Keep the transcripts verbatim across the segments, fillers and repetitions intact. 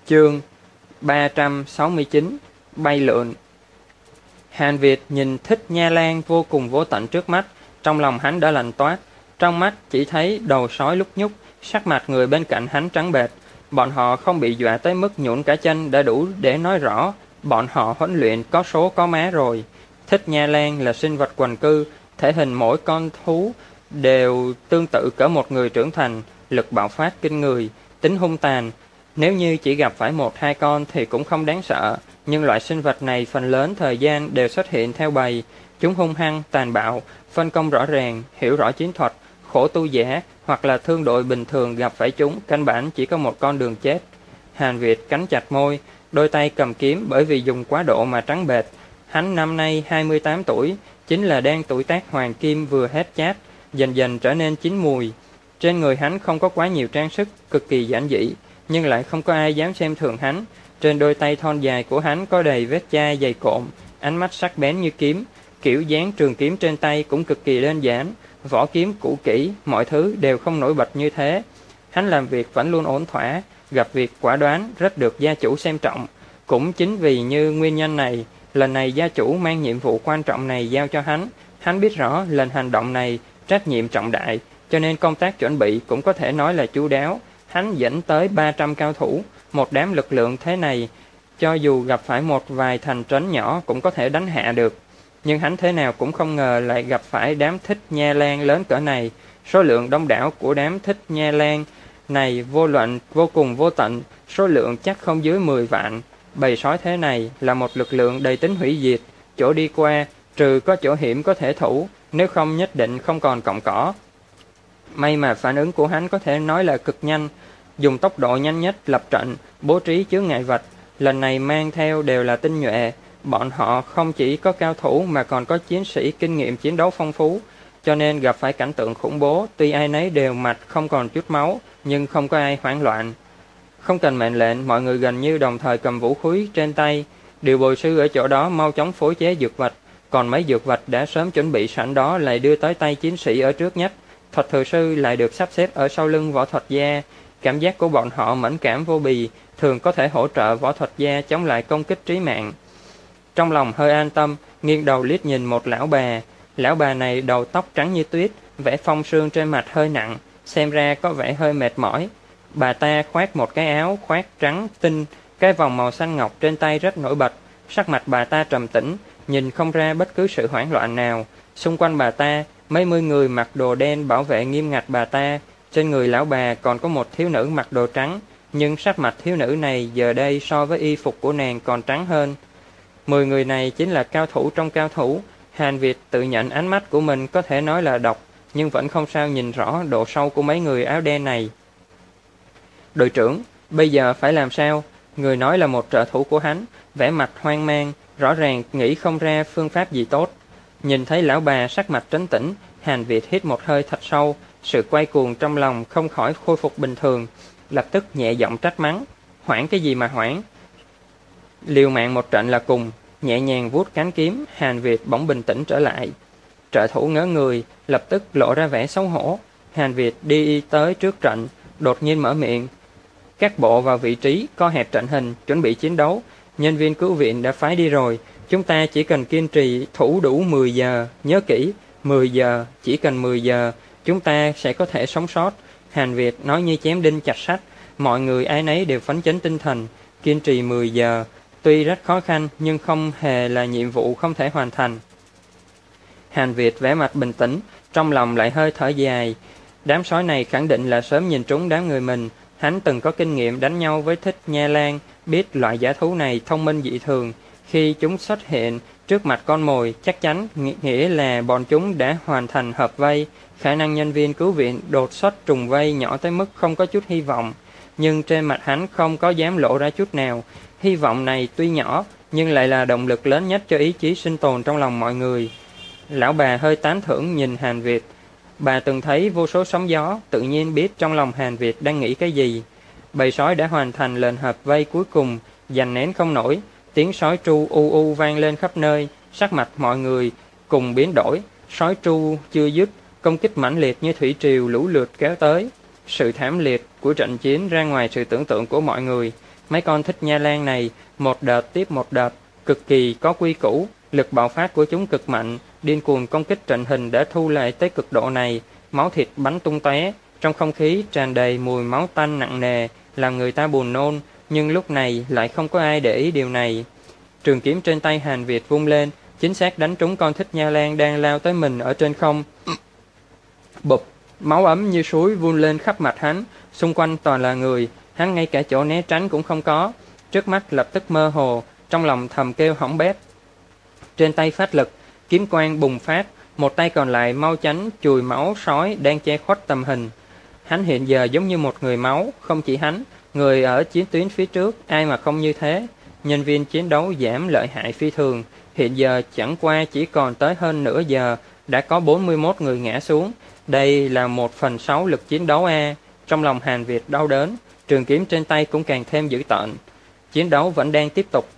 Chương ba trăm sáu mươi chín. Bay lượn. Hàn Việt nhìn Thích Nha Lan vô cùng vô tận trước mắt, trong lòng hắn đã lạnh toát. Trong mắt chỉ thấy đầu sói lúc nhúc, sắc mặt người bên cạnh hắn trắng bệch. Bọn họ không bị dọa tới mức nhũn cả chân đã đủ để nói rõ bọn họ huấn luyện có số có má rồi. Thích Nha Lan là sinh vật quần cư, thể hình mỗi con thú đều tương tự cỡ một người trưởng thành, lực bạo phát kinh người, tính hung tàn. Nếu như chỉ gặp phải một hai con thì cũng không đáng sợ, nhưng loại sinh vật này phần lớn thời gian đều xuất hiện theo bầy. Chúng hung hăng, tàn bạo, phân công rõ ràng, hiểu rõ chiến thuật, khổ tu giả hoặc là thương đội bình thường gặp phải chúng căn bản chỉ có một con đường chết. Hàn Việt cắn chặt môi, đôi tay cầm kiếm bởi vì dùng quá độ mà trắng bệch. Hắn năm nay hai mươi tám tuổi, chính là đang tuổi tác hoàng kim vừa hết chát, dần dần trở nên chín mùi. Trên người hắn không có quá nhiều trang sức, cực kỳ giản dị, nhưng lại không có ai dám xem thường hắn. Trên đôi tay thon dài của hắn có đầy vết chai dày cộm, ánh mắt sắc bén như kiếm, kiểu dáng trường kiếm trên tay cũng cực kỳ đơn giản, vỏ kiếm cũ kỹ, mọi thứ đều không nổi bật như thế. Hắn làm việc vẫn luôn ổn thỏa, gặp việc quả đoán, rất được gia chủ xem trọng. Cũng chính vì như nguyên nhân này, lần này gia chủ mang nhiệm vụ quan trọng này giao cho hắn. Hắn biết rõ lần hành động này trách nhiệm trọng đại, cho nên công tác chuẩn bị cũng có thể nói là chu đáo. Hắn dẫn tới ba trăm cao thủ, một đám lực lượng thế này, cho dù gặp phải một vài thành trấn nhỏ cũng có thể đánh hạ được. Nhưng hắn thế nào cũng không ngờ lại gặp phải đám Thích Nha Lan lớn cỡ này. Số lượng đông đảo của đám Thích Nha Lan này vô luận vô cùng vô tận, số lượng chắc không dưới mười vạn. Bầy sói thế này là một lực lượng đầy tính hủy diệt, chỗ đi qua, trừ có chỗ hiểm có thể thủ, nếu không nhất định không còn cọng cỏ. May mà phản ứng của hắn có thể nói là cực nhanh, dùng tốc độ nhanh nhất lập trận, bố trí chướng ngại vật. Lần này mang theo đều là tinh nhuệ, bọn họ không chỉ có cao thủ mà còn có chiến sĩ kinh nghiệm chiến đấu phong phú, cho nên gặp phải cảnh tượng khủng bố, tuy ai nấy đều mặt không còn chút máu, nhưng không có ai hoảng loạn. Không cần mệnh lệnh, mọi người gần như đồng thời cầm vũ khí trên tay. Điều bồi sư ở chỗ đó mau chóng phối chế dược vật, còn mấy dược vật đã sớm chuẩn bị sẵn đó lại đưa tới tay chiến sĩ ở trước nhất. Thuật thừa sư lại được sắp xếp ở sau lưng võ thuật gia. Cảm giác của bọn họ mẫn cảm vô bì, thường có thể hỗ trợ võ thuật gia chống lại công kích trí mạng. Trong lòng hơi an tâm, nghiêng đầu liếc nhìn một lão bà. Lão bà này đầu tóc trắng như tuyết, vẻ phong sương trên mặt hơi nặng, xem ra có vẻ hơi mệt mỏi. Bà ta khoác một cái áo khoác trắng tinh, cái vòng màu xanh ngọc trên tay rất nổi bật. Sắc mặt bà ta trầm tĩnh, nhìn không ra bất cứ sự hoảng loạn nào. Xung quanh bà ta, mấy mươi người mặc đồ đen bảo vệ nghiêm ngặt bà ta. Trên người lão bà còn có một thiếu nữ mặc đồ trắng, nhưng sắc mặt thiếu nữ này giờ đây so với y phục của nàng còn trắng hơn. Mười người này chính là cao thủ trong cao thủ. Hàn Việt tự nhận ánh mắt của mình có thể nói là độc, nhưng vẫn không sao nhìn rõ độ sâu của mấy người áo đen này. Đội trưởng, bây giờ phải làm sao? Người nói là một trợ thủ của hắn, vẻ mặt hoang mang, rõ ràng nghĩ không ra phương pháp gì tốt. Nhìn thấy lão bà sắc mặt trấn tĩnh, Hàn Việt hít một hơi thật sâu, sự quay cuồng trong lòng không khỏi khôi phục bình thường, lập tức nhẹ giọng trách mắng. Hoảng cái gì mà hoảng? Liều mạng một trận là cùng. Nhẹ nhàng vuốt cánh kiếm, Hàn Việt bỗng bình tĩnh trở lại. Trợ thủ ngớ người, lập tức lộ ra vẻ xấu hổ. Hàn Việt đi tới trước trận, đột nhiên mở miệng. Các bộ vào vị trí, co hẹp trận hình, chuẩn bị chiến đấu. Nhân viên cứu viện đã phái đi rồi, chúng ta chỉ cần kiên trì thủ đủ mười giờ. Nhớ kỹ, mười giờ, chỉ cần mười giờ, chúng ta sẽ có thể sống sót. Hàn Việt nói như chém đinh chặt sắt, mọi người ai nấy đều phấn chấn tinh thần. Kiên trì mười giờ, tuy rất khó khăn nhưng không hề là nhiệm vụ không thể hoàn thành. Hàn Việt vẻ mặt bình tĩnh, trong lòng lại hơi thở dài. Đám sói này khẳng định là sớm nhìn trúng đám người mình. Hắn từng có kinh nghiệm đánh nhau với Thích Nha Lan, biết loại dã thú này thông minh dị thường. Khi chúng xuất hiện trước mặt con mồi, chắc chắn nghĩa là bọn chúng đã hoàn thành hợp vây. Khả năng nhân viên cứu viện đột xuất trùng vây nhỏ tới mức không có chút hy vọng. Nhưng trên mặt hắn không có dám lộ ra chút nào. Hy vọng này tuy nhỏ, nhưng lại là động lực lớn nhất cho ý chí sinh tồn trong lòng mọi người. Lão bà hơi tán thưởng nhìn Hàn Việt. Bà từng thấy vô số sóng gió, tự nhiên biết trong lòng Hàn Việt đang nghĩ cái gì. Bầy sói đã hoàn thành lệnh hợp vây cuối cùng, giành nén không nổi. Tiếng sói tru u u vang lên khắp nơi, sắc mặt mọi người cùng biến đổi. Sói tru chưa dứt, công kích mãnh liệt như thủy triều lũ lượt kéo tới. Sự thảm liệt của trận chiến ra ngoài sự tưởng tượng của mọi người. Mấy con thích nha lan này, một đợt tiếp một đợt, cực kỳ có quy củ, lực bạo phát của chúng cực mạnh, điên cuồng công kích trận hình đã thu lại tới cực độ này, máu thịt bắn tung tóe, trong không khí tràn đầy mùi máu tanh nặng nề, làm người ta buồn nôn, nhưng lúc này lại không có ai để ý điều này. Trường kiếm trên tay Hàn Việt vung lên, chính xác đánh trúng con thích nha lan đang lao tới mình ở trên không. Bụp, máu ấm như suối vun lên khắp mặt hắn, xung quanh toàn là người, hắn ngay cả chỗ né tránh cũng không có, trước mắt lập tức mơ hồ, trong lòng thầm kêu hỏng bét. Trên tay phát lực, kiếm quang bùng phát, một tay còn lại mau chánh chùi máu sói đang che khuất tầm hình. Hắn hiện giờ giống như một người máu, không chỉ hắn, người ở chiến tuyến phía trước, ai mà không như thế. Nhân viên chiến đấu giảm lợi hại phi thường, hiện giờ chẳng qua chỉ còn tới hơn nửa giờ, đã có bốn mươi mốt người ngã xuống. Đây là một phần sáu lực chiến đấu A. Trong lòng Hàn Việt đau đớn, trường kiếm trên tay cũng càng thêm dữ tợn. Chiến đấu vẫn đang tiếp tục.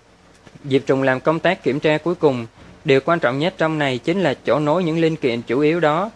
Diệp Trùng làm công tác kiểm tra cuối cùng. Điều quan trọng nhất trong này chính là chỗ nối những linh kiện chủ yếu đó.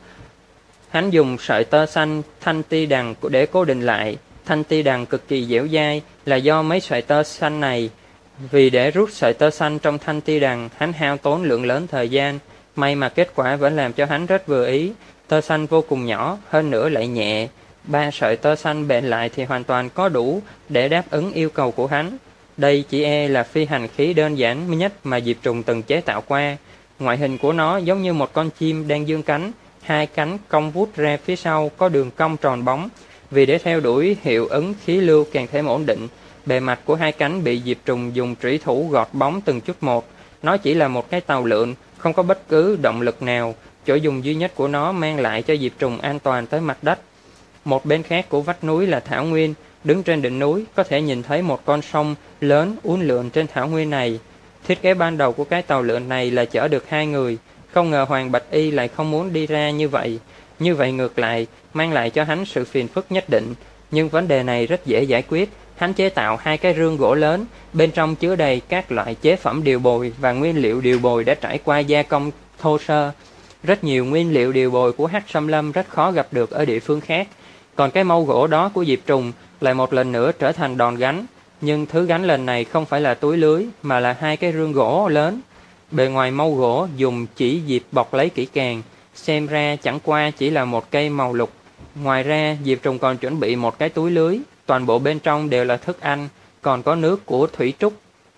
Hắn dùng sợi tơ xanh thanh ti đằng để cố định lại. Thanh ti đằng cực kỳ dẻo dai là do mấy sợi tơ xanh này. Vì để rút sợi tơ xanh trong thanh ti đằng, hắn hao tốn lượng lớn thời gian. May mà kết quả vẫn làm cho hắn rất vừa ý. Tơ xanh vô cùng nhỏ, hơn nữa lại nhẹ. Ba sợi tơ xanh bện lại thì hoàn toàn có đủ để đáp ứng yêu cầu của hắn. Đây chỉ e là phi hành khí đơn giản nhất mà Diệp Trùng từng chế tạo qua. Ngoại hình của nó giống như một con chim đang dương cánh, hai cánh cong vút ra phía sau có đường cong tròn bóng. Vì để theo đuổi hiệu ứng khí lưu càng thêm ổn định, bề mặt của hai cánh bị Diệp Trùng dùng trủy thủ gọt bóng từng chút một. Nó chỉ là một cái tàu lượn, không có bất cứ động lực nào. Chỗ dùng duy nhất của nó mang lại cho Diệp Trùng an toàn tới mặt đất. Một bên khác của vách núi là thảo nguyên. Đứng trên đỉnh núi có thể nhìn thấy một con sông lớn uốn lượn trên thảo nguyên này. Thiết kế ban đầu của cái tàu lượn này là chở được hai người. Không ngờ Hoàng Bạch Y lại không muốn đi ra như vậy. Như vậy ngược lại mang lại cho hắn sự phiền phức nhất định. Nhưng vấn đề này rất dễ giải quyết. Hắn chế tạo hai cái rương gỗ lớn, bên trong chứa đầy các loại chế phẩm điều bồi và nguyên liệu điều bồi đã trải qua gia công thô sơ. Rất nhiều nguyên liệu điều bồi của Hắc Xâm Lâm rất khó gặp được ở địa phương khác. Còn cái mâu gỗ đó của Diệp Trùng lại một lần nữa trở thành đòn gánh. Nhưng thứ gánh lần này không phải là túi lưới, mà là hai cái rương gỗ lớn. Bề ngoài mâu gỗ dùng chỉ diệp bọc lấy kỹ càng, xem ra chẳng qua chỉ là một cây màu lục. Ngoài ra, Diệp Trùng còn chuẩn bị một cái túi lưới, toàn bộ bên trong đều là thức ăn, còn có nước của thủy trúc.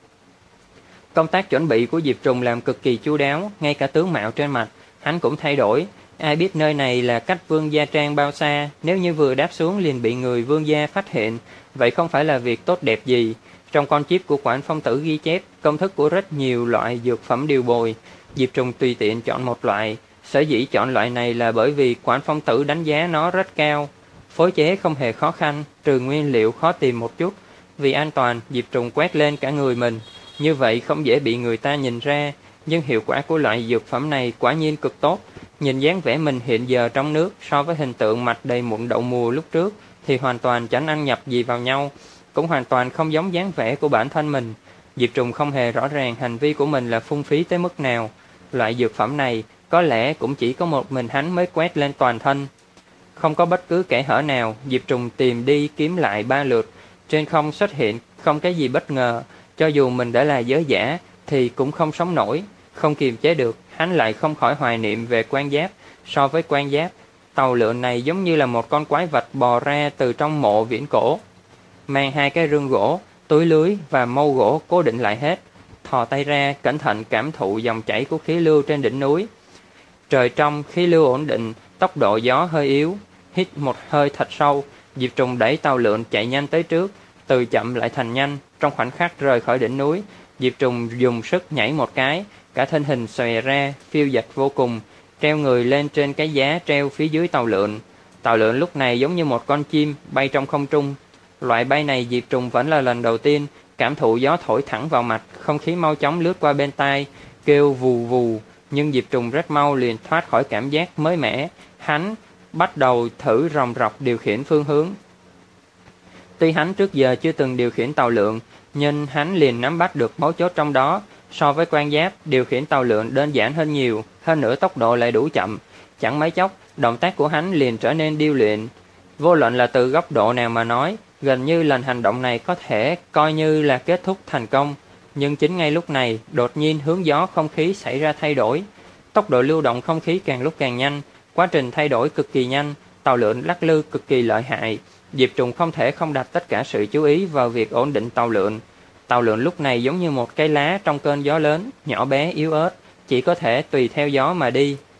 Công tác chuẩn bị của Diệp Trùng làm cực kỳ chu đáo, ngay cả tướng mạo trên mặt, hắn cũng thay đổi. Ai biết nơi này là cách Vương Gia Trang bao xa, nếu như vừa đáp xuống liền bị người Vương Gia phát hiện, vậy không phải là việc tốt đẹp gì. Trong con chip của Quản Phong Tử ghi chép công thức của rất nhiều loại dược phẩm điều bồi. Diệp Trùng tùy tiện chọn một loại. Sở dĩ chọn loại này là bởi vì Quản Phong Tử đánh giá nó rất cao. Phối chế không hề khó khăn, trừ nguyên liệu khó tìm một chút. Vì an toàn, Diệp Trùng quét lên cả người mình. Như vậy không dễ bị người ta nhìn ra. Nhưng hiệu quả của loại dược phẩm này quả nhiên cực tốt. Nhìn dáng vẻ mình hiện giờ trong nước so với hình tượng mặt đầy mụn đậu mùa lúc trước thì hoàn toàn chẳng ăn nhập gì vào nhau, cũng hoàn toàn không giống dáng vẻ của bản thân mình. Diệp Trùng không hề rõ ràng hành vi của mình là phung phí tới mức nào. Loại dược phẩm này có lẽ cũng chỉ có một mình hắn mới quét lên toàn thân. Không có bất cứ kẽ hở nào, Diệp Trùng tìm đi kiếm lại ba lượt. Trên không xuất hiện không cái gì bất ngờ, cho dù mình đã là giới giả thì cũng không sống nổi. Không kiềm chế được, hắn lại không khỏi hoài niệm về quan giáp. So với quan giáp, tàu lượn này giống như là một con quái vật bò ra từ trong mộ viễn cổ. Mang hai cái rương gỗ, túi lưới và mâu gỗ cố định lại hết. Thò tay ra, cẩn thận cảm thụ dòng chảy của khí lưu trên đỉnh núi. Trời trong, khí lưu ổn định, tốc độ gió hơi yếu. Hít một hơi thật sâu, Diệp Trùng đẩy tàu lượn chạy nhanh tới trước, từ chậm lại thành nhanh. Trong khoảnh khắc rời khỏi đỉnh núi, Diệp Trùng dùng sức nhảy một cái, cả thân hình xòe ra, phiêu dật vô cùng, treo người lên trên cái giá treo phía dưới tàu lượn. Tàu lượn lúc này giống như một con chim bay trong không trung. Loại bay này Diệp Trùng vẫn là lần đầu tiên, cảm thụ gió thổi thẳng vào mặt, không khí mau chóng lướt qua bên tai, kêu vù vù. Nhưng Diệp Trùng rất mau liền thoát khỏi cảm giác mới mẻ, hắn bắt đầu thử ròng rọc điều khiển phương hướng. Tuy hắn trước giờ chưa từng điều khiển tàu lượn, nhưng hắn liền nắm bắt được mấu chốt trong đó. So với quan giáp, điều khiển tàu lượn đơn giản hơn nhiều, hơn nữa tốc độ lại đủ chậm. Chẳng mấy chốc, động tác của hắn liền trở nên điêu luyện. Vô luận là từ góc độ nào mà nói, Gần như lần hành động này có thể coi như là kết thúc thành công, nhưng chính ngay lúc này, đột nhiên hướng gió không khí xảy ra thay đổi. Tốc độ lưu động không khí càng lúc càng nhanh, quá trình thay đổi cực kỳ nhanh, tàu lượn lắc lư cực kỳ lợi hại. Diệp Trùng không thể không đặt tất cả sự chú ý vào việc ổn định tàu lượn. Tàu lượn lúc này giống như một cây lá trong cơn gió lớn, nhỏ bé yếu ớt, chỉ có thể tùy theo gió mà đi.